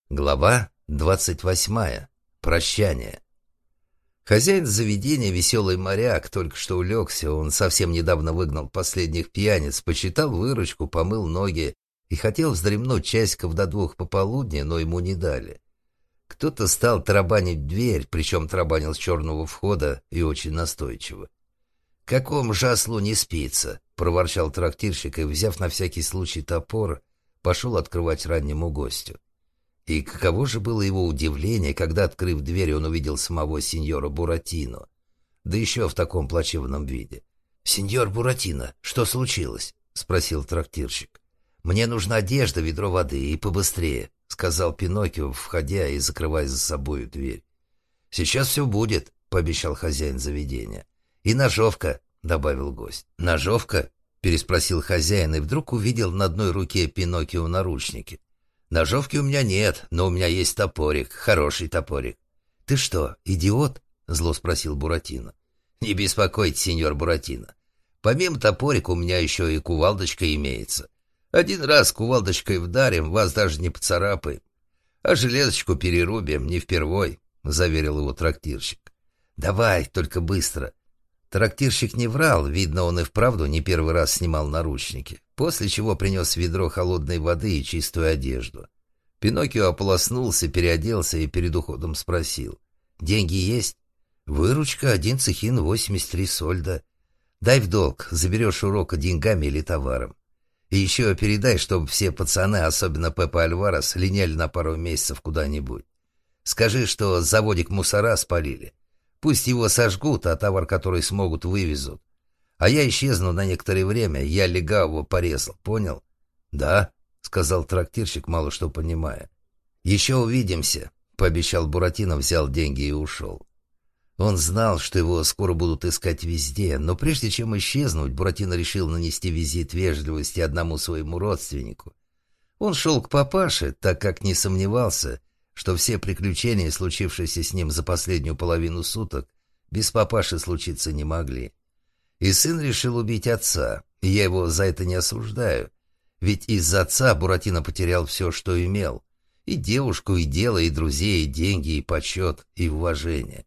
Глава 28. Прощание. Хозяин заведения, веселый моряк, только что улегся. Он совсем недавно выгнал последних пьяниц, посчитал выручку, помыл ноги и хотел вздремнуть часиков до 2 пополудни, но ему не дали. Кто-то стал тарабанить в дверь, причем тарабанил с черного входа и очень настойчиво. «Какому жаслу не спится?» — проворчал трактирщик и, взяв на всякий случай топор, пошел открывать раннему гостю. И каково же было его удивление, когда, открыв дверь, он увидел самого сеньора Буратино, да еще в таком плачевном виде. «Сеньор Буратино, что случилось?» — спросил трактирщик. «Мне нужна одежда, ведро воды, и побыстрее», — сказал Пиноккио, входя и закрывая за собой дверь. «Сейчас все будет», — пообещал хозяин заведения. «И ножовка», — добавил гость. «Ножовка?» — переспросил хозяин и вдруг увидел на одной руке Пиноккио наручники. «Ножовки у меня нет, но у меня есть топорик, хороший топорик». «Ты что, идиот?» — зло спросил Буратино. «Не беспокойтесь, сеньор Буратино. Помимо топорика у меня еще и кувалдочка имеется. Один раз кувалдочкой вдарим, вас даже не поцарапаем. А железочку перерубим, не впервой», — заверил его трактирщик. «Давай, только быстро». Трактирщик не врал, видно, он и вправду не первый раз снимал наручники, после чего принес ведро холодной воды и чистую одежду. Пиноккио ополоснулся, переоделся и перед уходом спросил. «Деньги есть?» «Выручка 1 цехин 83 сольда. Дай в долг, заберешь урока деньгами или товаром. И еще передай, чтобы все пацаны, особенно Пеппа Альварес, линяли на пару месяцев куда-нибудь. Скажи, что заводик мусора спалили. Пусть его сожгут, а товар, который смогут, вывезут. А я исчезну на некоторое время, я легавого порезал, понял?» «Да», — сказал трактирщик, мало что понимая. «Еще увидимся», — пообещал Буратино, взял деньги и ушел. Он знал, что его скоро будут искать везде, но прежде чем исчезнуть, Буратино решил нанести визит вежливости одному своему родственнику. Он шел к папаше, так как не сомневался, что все приключения, случившиеся с ним за последнюю половину суток, без папаши случиться не могли. И сын решил убить отца, и я его за это не осуждаю, ведь из-за отца Буратино потерял все, что имел, и девушку, и дело, и друзей, и деньги, и почет, и уважение.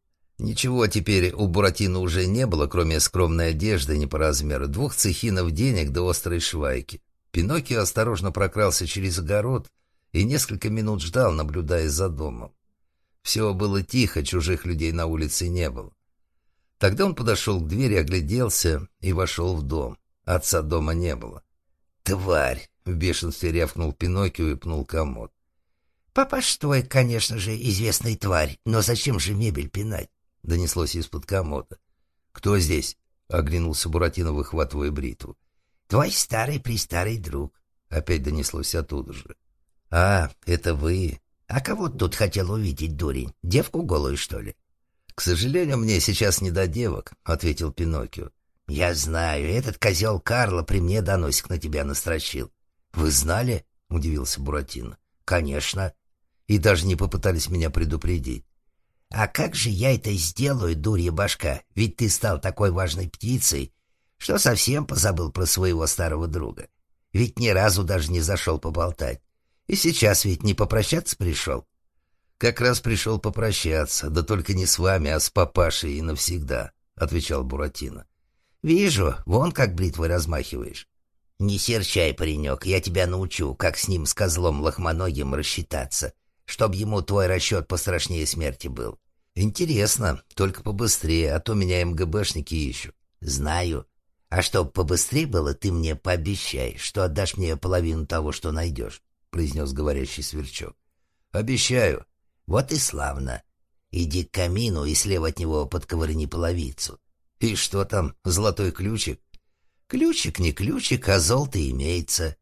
Ничего теперь у Буратино уже не было, кроме скромной одежды не по размеру, 2 цехинов денег до острой швайки. Пиноккио осторожно прокрался через огород и несколько минут ждал, наблюдая за домом. Все было тихо, чужих людей на улице не было. Тогда он подошел к двери, огляделся и вошел в дом. Отца дома не было. «Тварь!» — в бешенстве рявкнул Пиноккио и пнул комод. «Папаша твой, конечно же, известный тварь, но зачем же мебель пинать?» — донеслось из-под комода. «Кто здесь?» — оглянулся Буратино, выхватывая бритву. «Твой старый-престарый друг», — опять донеслось оттуда же. «А, это вы?» «А кого ты тут хотел увидеть, дурень? Девку голую, что ли?» «К сожалению, мне сейчас не до девок», — ответил Пиноккио. «Я знаю, этот козел Карло при мне доносик на тебя настрочил». «Вы знали?» — удивился Буратино. «Конечно». «И даже не попытались меня предупредить». «А как же я это сделаю, дурья башка? Ведь ты стал такой важной птицей, что совсем позабыл про своего старого друга. Ведь ни разу даже не зашел поболтать. И сейчас ведь не попрощаться пришел?» «Как раз пришел попрощаться, да только не с вами, а с папашей и навсегда», — отвечал Буратино. «Вижу, вон как бритвой размахиваешь». «Не серчай, паренек, я тебя научу, как с ним, с козлом лохмоногим, рассчитаться, чтоб ему твой расчет пострашнее смерти был». «Интересно, только побыстрее, а то меня МГБшники ищут». «Знаю. А чтоб побыстрее было, ты мне пообещай, что отдашь мне половину того, что найдешь», — произнес говорящий сверчок. «Обещаю». «Вот и славно. Иди к камину и слева от него подковырни половицу». «И что там, золотой ключик?» «Ключик не ключик, а золото имеется».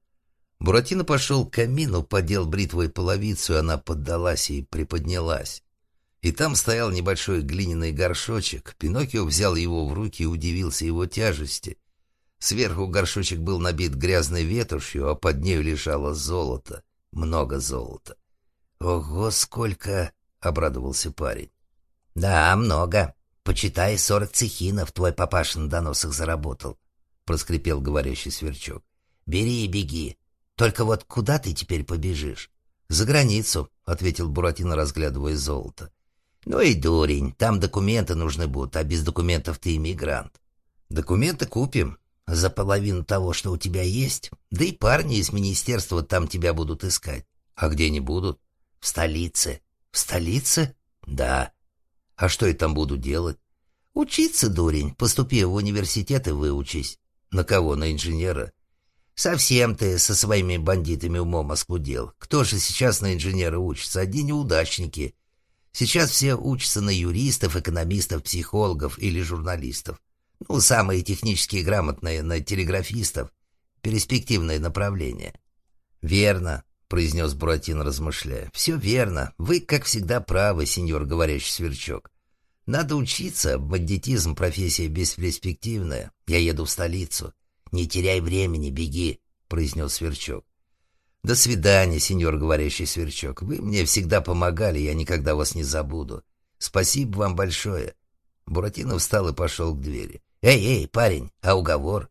Буратино пошел к камину, поддел бритвой половицу, и она поддалась и приподнялась. И там стоял небольшой глиняный горшочек. Пиноккио взял его в руки и удивился его тяжести. Сверху горшочек был набит грязной ветошью, а под нею лежало золото. Много золота. «Ого, сколько!» — обрадовался парень. «Да, много. Почитай, 40 цехинов твой папаша на доносах заработал», — проскрипел говорящий сверчок. «Бери и беги. Только вот куда ты теперь побежишь?» «За границу», — ответил Буратино, разглядывая золото. «Ну и дурень, там документы нужны будут, а без документов ты иммигрант». «Документы купим за половину того, что у тебя есть, да и парни из министерства там тебя будут искать». «А где они будут?» «В столице». «В столице?» «Да». «А что я там буду делать?» «Учиться, дурень, поступи в университет и выучись». «На кого, на инженера?» «Совсем ты со своими бандитами умом оскудел. Кто же сейчас на инженера учится? Одни неудачники. Сейчас все учатся на юристов, экономистов, психологов или журналистов. Ну, самые технически грамотные на телеграфистов. Перспективное направление». «Верно», — произнес Буратино, размышляя. «Все верно. Вы, как всегда, правы, сеньор говорящий сверчок. Надо учиться. Бандитизм — профессия бесперспективная. Я еду в столицу». «Не теряй времени, беги», — произнес Сверчок. «До свидания, сеньор говорящий сверчок. Вы мне всегда помогали, я никогда вас не забуду. Спасибо вам большое». Буратино встал и пошел к двери. «Эй, парень, а уговор?»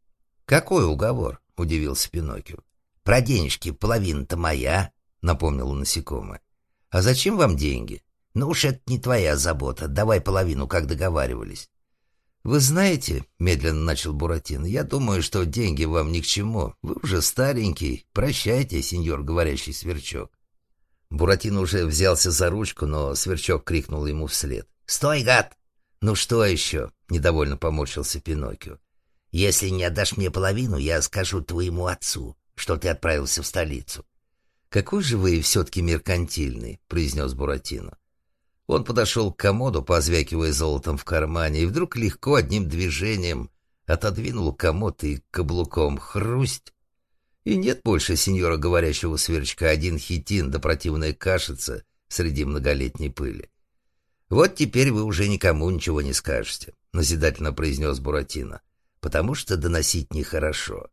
«Какой уговор?» — удивился Пиноккио. «Про денежки, половина-то моя», — напомнил насекомое. «А зачем вам деньги?» «Ну уж это не твоя забота. Давай половину, как договаривались». «Вы знаете, — медленно начал Буратино, — я думаю, что деньги вам ни к чему. Вы уже старенький. Прощайте, сеньор говорящий сверчок». Буратино уже взялся за ручку, но сверчок крикнул ему вслед. «Стой, гад!» «Ну что еще?» — недовольно поморщился Пиноккио. «Если не отдашь мне половину, я скажу твоему отцу, что ты отправился в столицу». «Какой же вы все-таки меркантильный!» — произнес Буратино. Он подошел к комоду, позвякивая золотом в кармане, и вдруг легко одним движением отодвинул комод и каблуком хрусть. И нет больше сеньора говорящего сверчка, один хитин да противная кашица среди многолетней пыли. «Вот теперь вы уже никому ничего не скажете», — назидательно произнес Буратино, «потому что доносить нехорошо».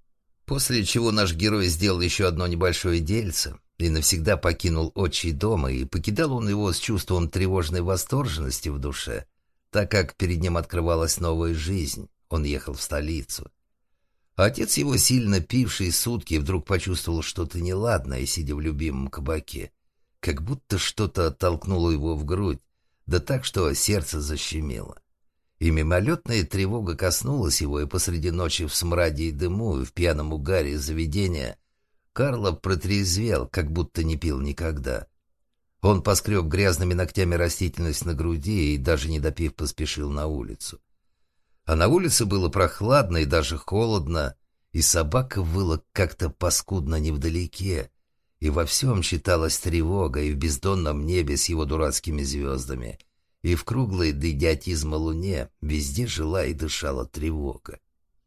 После чего наш герой сделал еще одно небольшое дельце и навсегда покинул отчий дом, и покидал он его с чувством тревожной восторженности в душе, так как перед ним открывалась новая жизнь. Он ехал в столицу. Отец его, сильно пивший сутки, вдруг почувствовал что-то неладное, сидя в любимом кабаке. Как будто что-то оттолкнуло его в грудь, да так, что сердце защемило. И мимолетная тревога коснулась его, и посреди ночи в смраде и дыму, и в пьяном угаре заведения Карло протрезвел, как будто не пил никогда. Он поскреб грязными ногтями растительность на груди и, даже не допив, поспешил на улицу. А на улице было прохладно и даже холодно, и собака выла как-то паскудно невдалеке, и во всем читалась тревога, и в бездонном небе с его дурацкими звездами, и в круглой до идиотизма луне везде жила и дышала тревога.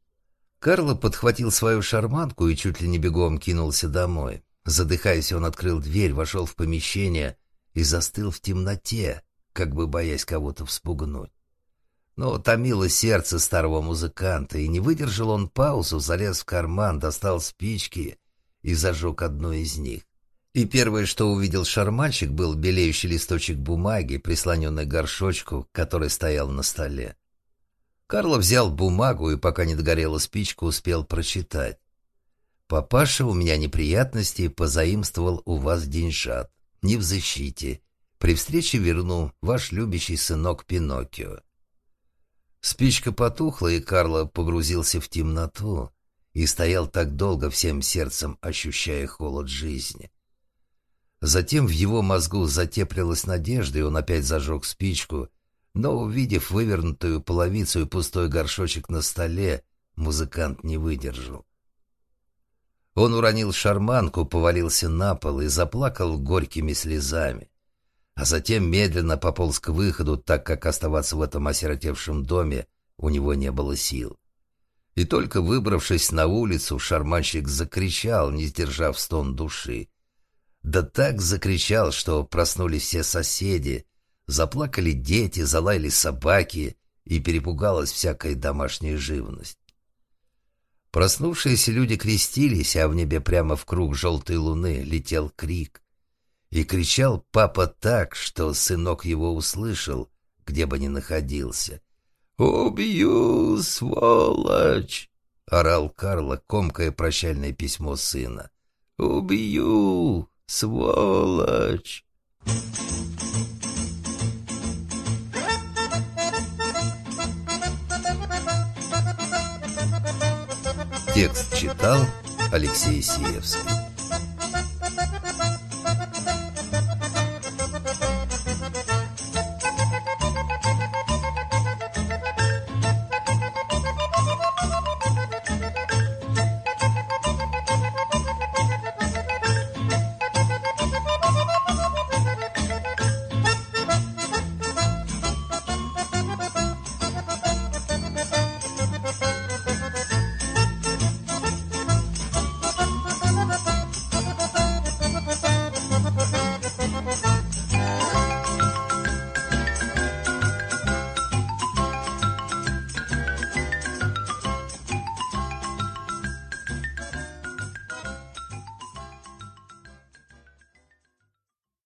Карло подхватил свою шарманку и чуть ли не бегом кинулся домой. Задыхаясь, он открыл дверь, вошел в помещение и застыл в темноте, как бы боясь кого-то вспугнуть. Но томило сердце старого музыканта, и не выдержал он паузу, залез в карман, достал спички и зажег одну из них. И первое, что увидел шарманщик, был белеющий листочек бумаги, прислоненный к горшочку, который стоял на столе. Карло взял бумагу и, пока не догорела спичка, успел прочитать. «Папаша, у меня неприятности, позаимствовал у вас деньжат. Не в защите. При встрече верну, ваш любящий сынок Пиноккио». Спичка потухла, и Карло погрузился в темноту и стоял так долго, всем сердцем ощущая холод жизни. Затем в его мозгу затеплилась надежда, и он опять зажег спичку, но, увидев вывернутую половицу и пустой горшочек на столе, музыкант не выдержал. Он уронил шарманку, повалился на пол и заплакал горькими слезами, а затем медленно пополз к выходу, так как оставаться в этом осиротевшем доме у него не было сил. И только выбравшись на улицу, шарманщик закричал, не сдержав стон души. Да так закричал, что проснулись все соседи, заплакали дети, залаяли собаки, и перепугалась всякая домашняя живность. Проснувшиеся люди крестились, а в небе прямо в круг желтой луны летел крик. И кричал папа так, что сынок его услышал, где бы ни находился. «Убью, сволочь!» — орал Карло, комкая прощальное письмо сына. «Убью! Сволочь! Текст читал Алексей Сиевский.